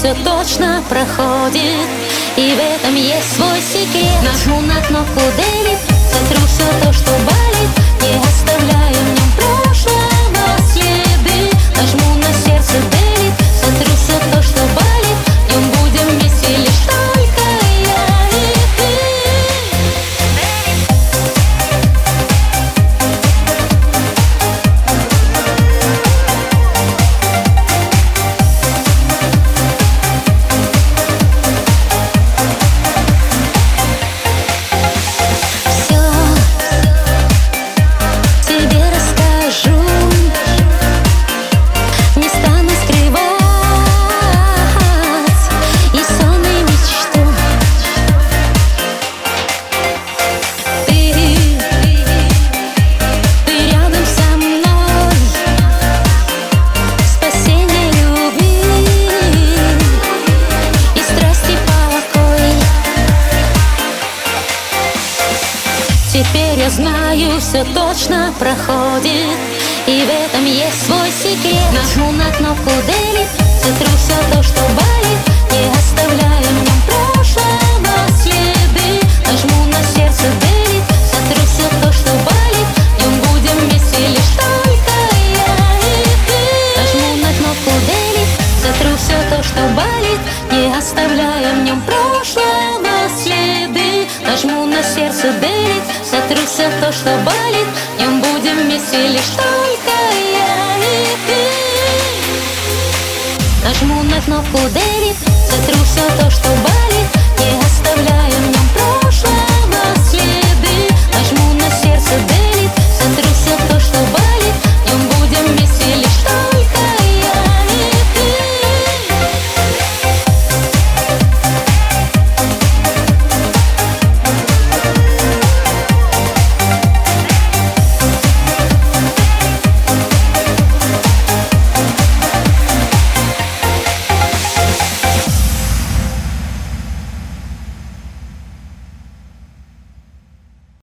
все точно проходит, и в этом есть свой секрет. Нажму на кнопку Delete, сотру все то, что болит, не оставляя в нем прошлого следы. Нажму на сердце Delete, сотру все то, что болит, в нем будем вместе лишь только я и ты. Теперь я знаю, все точно проходит, и в этом есть свой секрет. Нажму на кнопку Delete, сотру все то, что болит, не оставляя в нем прошлого следы. Нажму на сердце Delete, сотру все то, что болит, в нем будем вместе лишь только я и ты. Нажму на кнопку Delete, сотру все то, что болит, не оставляя в нем прошлого следы. Нажму на сердце Delete, сотру все то, что болит, в нем будем вместе лишь только я и ты. Нажму на кнопку Delete, сотру все то, что болит, не оставляя в нем